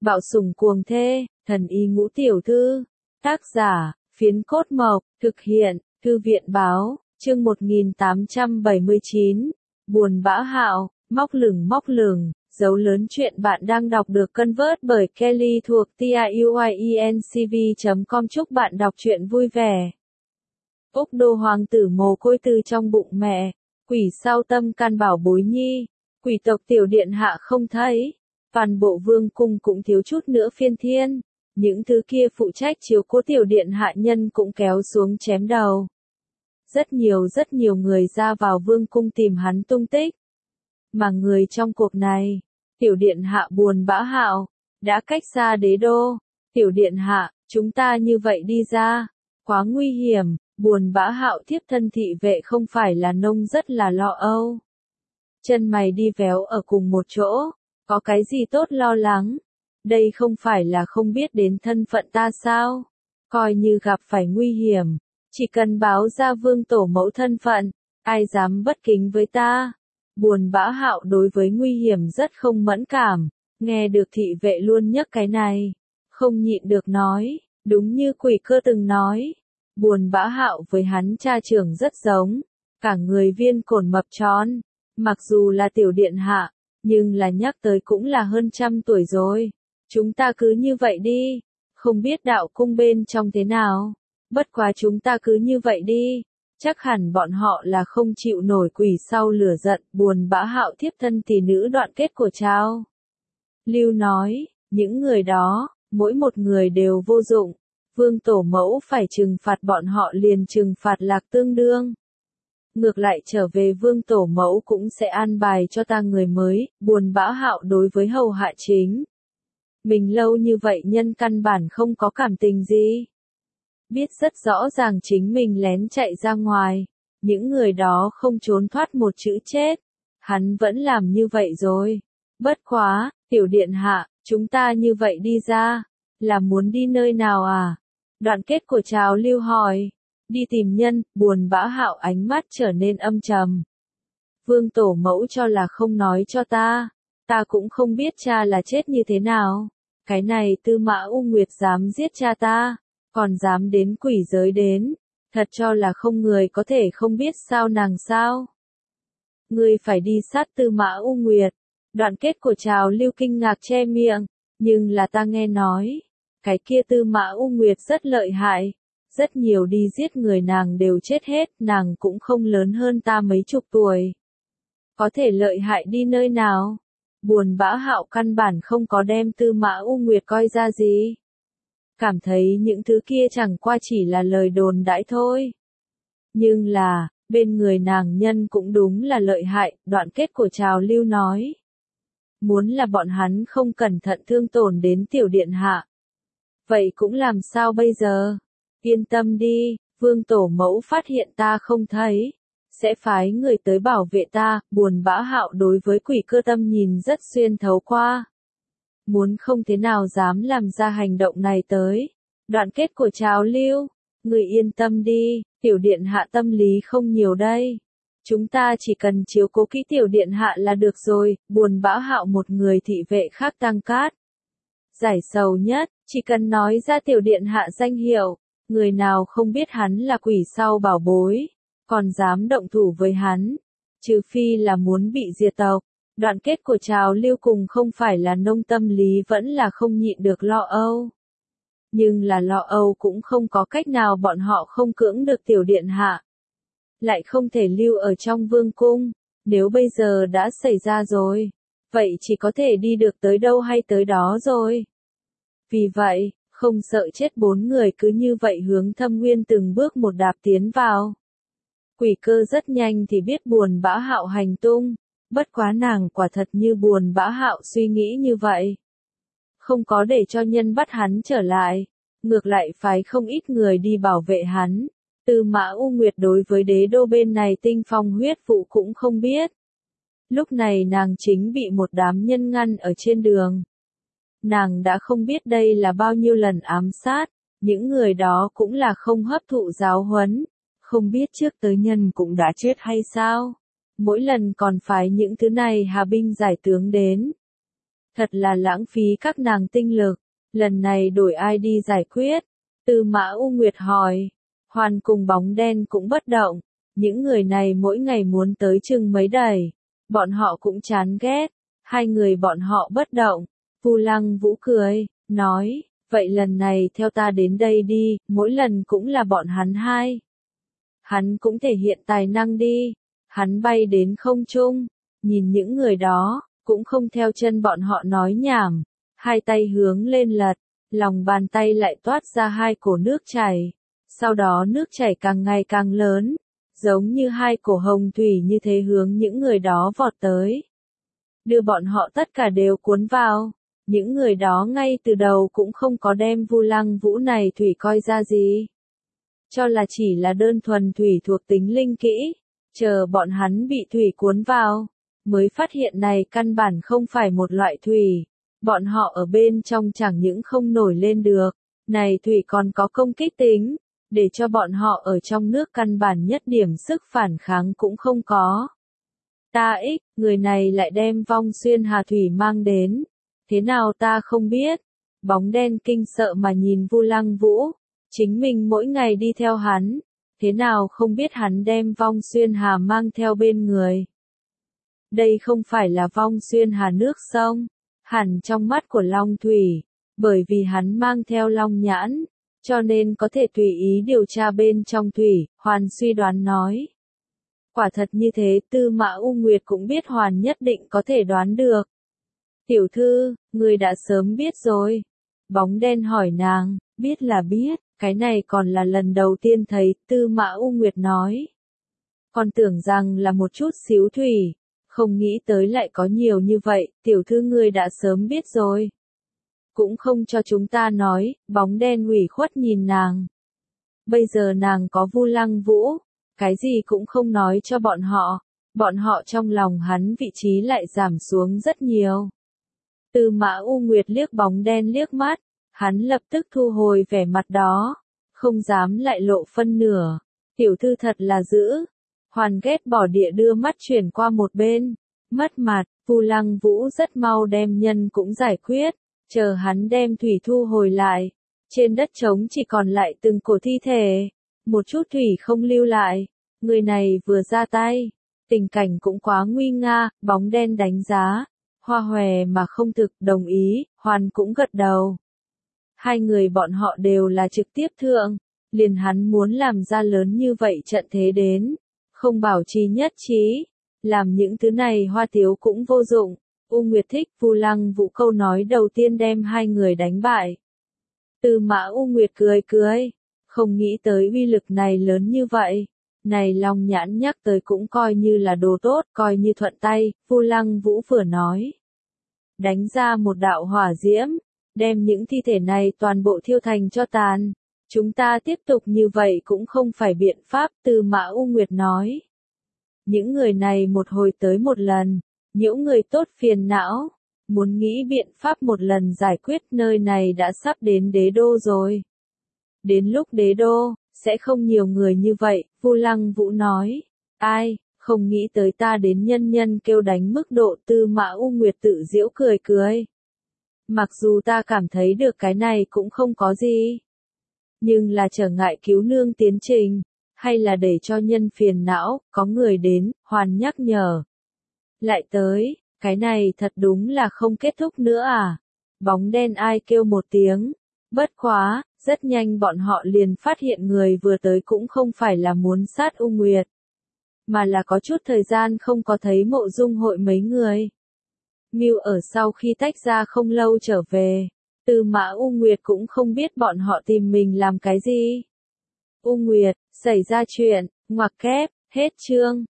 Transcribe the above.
Bạo sủng cuồng thê, thần y ngũ tiểu thư. Tác giả, Phiến Cốt Mộc, thực hiện, Thư viện Báo, chương 1879. Buồn bã hạo, móc lửng, dấu lớn chuyện bạn đang đọc được convert bởi Kelly thuộc tiuyencv.com. Chúc bạn đọc truyện vui vẻ. Úc đô hoàng tử mồ côi từ trong bụng mẹ, quỷ sau tâm can bảo bối nhi, quỷ tộc tiểu điện hạ không thấy, toàn bộ vương cung cũng thiếu chút nữa phiên thiên, những thứ kia phụ trách chiếu cố tiểu điện hạ nhân cũng kéo xuống chém đầu. Rất nhiều người ra vào vương cung tìm hắn tung tích. Mà người trong cuộc này, tiểu điện hạ buồn bã hạo, đã cách xa đế đô. Tiểu điện hạ, chúng ta như vậy đi ra, quá nguy hiểm. Buồn bã hạo thiếp thân thị vệ không phải là nông rất là lo âu. Chân mày đi véo ở cùng một chỗ, có cái gì tốt lo lắng? Đây không phải là không biết đến thân phận ta sao? Coi như gặp phải nguy hiểm, chỉ cần báo ra vương tổ mẫu thân phận, ai dám bất kính với ta? Buồn bã hạo đối với nguy hiểm rất không mẫn cảm, nghe được thị vệ luôn nhắc cái này, không nhịn được nói, đúng như Quỷ Cơ từng nói. Buồn bã hạo với hắn cha trưởng rất giống, cả người viên cổn mập tròn, mặc dù là tiểu điện hạ, nhưng là nhắc tới cũng là hơn 100 tuổi rồi. Chúng ta cứ như vậy đi, không biết đạo cung bên trong thế nào, bất quá chúng ta cứ như vậy đi, chắc hẳn bọn họ là không chịu nổi quỷ sau lửa giận. Buồn bã hạo thiếp thân tỷ nữ đoạn kết của Trao Lưu nói, những người đó, mỗi một người đều vô dụng. Vương tổ mẫu phải trừng phạt bọn họ liền trừng phạt lạc tương đương. Ngược lại trở về vương tổ mẫu cũng sẽ an bài cho ta người mới. Buồn bã hạo đối với hầu hạ chính mình lâu như vậy nhân căn bản không có cảm tình gì. Biết rất rõ ràng chính mình lén chạy ra ngoài, những người đó không trốn thoát một chữ chết. Hắn vẫn làm như vậy rồi. Bất quá, tiểu điện hạ, chúng ta như vậy đi ra, là muốn đi nơi nào à? Đoạn kết của Trào Lưu hỏi. Đi tìm nhân. Buồn bã hạo ánh mắt trở nên âm trầm. Vương tổ mẫu cho là không nói cho ta. Ta cũng không biết cha là chết như thế nào. Cái này Tư Mã U Nguyệt dám giết cha ta, còn dám đến quỷ giới đến. Thật cho là không người có thể không biết sao nàng sao. Ngươi phải đi sát Tư Mã U Nguyệt. Đoạn kết của Trào Lưu kinh ngạc che miệng. Nhưng là ta nghe nói, cái kia Tư Mã U Nguyệt rất lợi hại, rất nhiều đi giết người nàng đều chết hết, nàng cũng không lớn hơn ta mấy chục tuổi. Có thể lợi hại đi nơi nào? Buồn bã hạo căn bản không có đem Tư Mã U Nguyệt coi ra gì. Cảm thấy những thứ kia chẳng qua chỉ là lời đồn đãi thôi. Nhưng là, bên người nàng nhân cũng đúng là lợi hại. Đoạn kết của Trào Lưu nói. Muốn là bọn hắn không cẩn thận thương tổn đến tiểu điện hạ. Vậy cũng làm sao bây giờ? Yên tâm đi, vương tổ mẫu phát hiện ta không thấy, sẽ phái người tới bảo vệ ta. Buồn bã hạo đối với Quỷ Cơ tâm nhìn rất xuyên thấu qua. Muốn không thế nào dám làm ra hành động này tới. Đoạn kết của Trào Lưu. Người yên tâm đi, tiểu điện hạ tâm lý không nhiều đây. Chúng ta chỉ cần chiếu cố kỹ tiểu điện hạ là được rồi. Buồn bã hạo một người thị vệ khác tăng cát. Giải sầu nhất, chỉ cần nói ra tiểu điện hạ danh hiệu, người nào không biết hắn là quỷ sau bảo bối, còn dám động thủ với hắn, trừ phi là muốn bị diệt tộc. Đoạn kết của Trào Lưu cùng không phải là nông tâm lý vẫn là không nhịn được lo âu. Nhưng là lo âu cũng không có cách nào, bọn họ không cưỡng được tiểu điện hạ. Lại không thể lưu ở trong vương cung, nếu bây giờ đã xảy ra rồi, vậy chỉ có thể đi được tới đâu hay tới đó rồi. Vì vậy, không sợ chết, 4 người cứ như vậy hướng Thâm Nguyên từng bước một đạp tiến vào. Quỷ Cơ rất nhanh thì biết buồn bã hạo hành tung, bất quá nàng quả thật như buồn bã hạo suy nghĩ như vậy. Không có để cho nhân bắt hắn trở lại, ngược lại phái không ít người đi bảo vệ hắn. Tư Mã U Nguyệt đối với đế đô bên này tinh phong huyết vụ cũng không biết. Lúc này nàng chính bị một đám nhân ngăn ở trên đường. Nàng đã không biết đây là bao nhiêu lần ám sát, những người đó cũng là không hấp thụ giáo huấn, không biết trước tới nhân cũng đã chết hay sao. Mỗi lần còn phải những thứ này hà binh giải tướng đến. Thật là lãng phí các nàng tinh lực, lần này đổi ai đi giải quyết? Tư Mã U Nguyệt hỏi. Hoàn cùng Bóng Đen cũng bất động, những người này mỗi ngày muốn tới chừng mấy đẩy, bọn họ cũng chán ghét, hai người bọn họ bất động. Vu Lăng Vũ cười, nói, vậy lần này theo ta đến đây đi, mỗi lần cũng là bọn hắn hai. Hắn cũng thể hiện tài năng đi, hắn bay đến không trung, nhìn những người đó, cũng không theo chân bọn họ nói nhảm, hai tay hướng lên lật, lòng bàn tay lại toát ra hai cổ nước chảy, sau đó nước chảy càng ngày càng lớn, giống như hai cổ hồng thủy như thế hướng những người đó vọt tới. Đưa bọn họ tất cả đều cuốn vào, những người đó ngay từ đầu cũng không có đem Vu Lăng Vũ này thủy coi ra gì. Cho là chỉ là đơn thuần thủy thuộc tính linh kỹ, chờ bọn hắn bị thủy cuốn vào, mới phát hiện này căn bản không phải một loại thủy, bọn họ ở bên trong chẳng những không nổi lên được, này thủy còn có công kích tính, để cho bọn họ ở trong nước căn bản nhất điểm sức phản kháng cũng không có. Ta người này lại đem Vong Xuyên Hà thủy mang đến, thế nào ta không biết? Bóng Đen kinh sợ mà nhìn Vu Lăng Vũ, chính mình mỗi ngày đi theo hắn, thế nào không biết hắn đem Vong Xuyên Hà mang theo bên người. Đây không phải là Vong Xuyên Hà nước sông, hẳn trong mắt của Long Thủy, bởi vì hắn mang theo Long Nhãn, cho nên có thể tùy ý điều tra bên trong thủy, Hoàn suy đoán nói. Quả thật như thế, Tư Mã U Nguyệt cũng biết Hoàn nhất định có thể đoán được. Tiểu thư, người đã sớm biết rồi. Bóng Đen hỏi nàng, biết là biết, cái này còn là lần đầu tiên thấy, Tư Mã U Nguyệt nói. Còn tưởng rằng là một chút xíu thủy, không nghĩ tới lại có nhiều như vậy, tiểu thư ngươi đã sớm biết rồi. Cũng không cho chúng ta nói, Bóng Đen ủy khuất nhìn nàng. Bây giờ nàng có Vu Lăng Vũ, cái gì cũng không nói cho bọn họ trong lòng hắn vị trí lại giảm xuống rất nhiều. Tư Mã U Nguyệt liếc Bóng Đen liếc mắt, hắn lập tức thu hồi vẻ mặt đó, không dám lại lộ phân nửa. Tiểu thư thật là dữ. Hoàn ghét bỏ địa đưa mắt chuyển qua một bên, mất mặt, Vu Lăng Vũ rất mau đem nhân cũng giải quyết, chờ hắn đem thủy thu hồi lại, trên đất trống chỉ còn lại từng cổ thi thể, một chút thủy không lưu lại, người này vừa ra tay, tình cảnh cũng quá nguy nga, Bóng Đen đánh giá, hoa hòe mà không thực đồng ý, Hoàn cũng gật đầu. Hai người bọn họ đều là trực tiếp thượng, liền hắn muốn làm ra lớn như vậy trận thế đến. Không bảo trì nhất trí, làm những thứ này Hoa Tiếu cũng vô dụng. U Nguyệt thích Vu Lăng Vũ câu nói đầu tiên đem hai người đánh bại. Tư Mã U Nguyệt cười, không nghĩ tới uy lực này lớn như vậy. Này Long Nhãn nhắc tới cũng coi như là đồ tốt, coi như thuận tay, Vu Lăng Vũ vừa nói. Đánh ra một đạo hỏa diễm, đem những thi thể này toàn bộ thiêu thành cho tàn. Chúng ta tiếp tục như vậy cũng không phải biện pháp, Tư Mã U Nguyệt nói. Những người này một hồi tới một lần, những người tốt phiền não, muốn nghĩ biện pháp một lần giải quyết, nơi này đã sắp đến đế đô rồi. Đến lúc đế đô, sẽ không nhiều người như vậy, Vu Lăng Vũ nói. Ai, không nghĩ tới ta đến nhân nhân kêu đánh mức độ, Tư Mã U Nguyệt tự giễu cười. Mặc dù ta cảm thấy được cái này cũng không có gì. Nhưng là trở ngại cứu nương tiến trình, hay là để cho nhân phiền não, có người đến, Hoàn nhắc nhở. Lại tới, cái này thật đúng là không kết thúc nữa à? Bóng Đen ai kêu một tiếng. Bất quá, rất nhanh bọn họ liền phát hiện người vừa tới cũng không phải là muốn sát U Nguyệt, mà là có chút thời gian không có thấy Mộ Dung Hội mấy người. Mưu ở sau khi tách ra không lâu trở về. Tư Mã U Nguyệt cũng không biết bọn họ tìm mình làm cái gì. U Nguyệt, xảy ra chuyện, ngoặc kép, hết chương.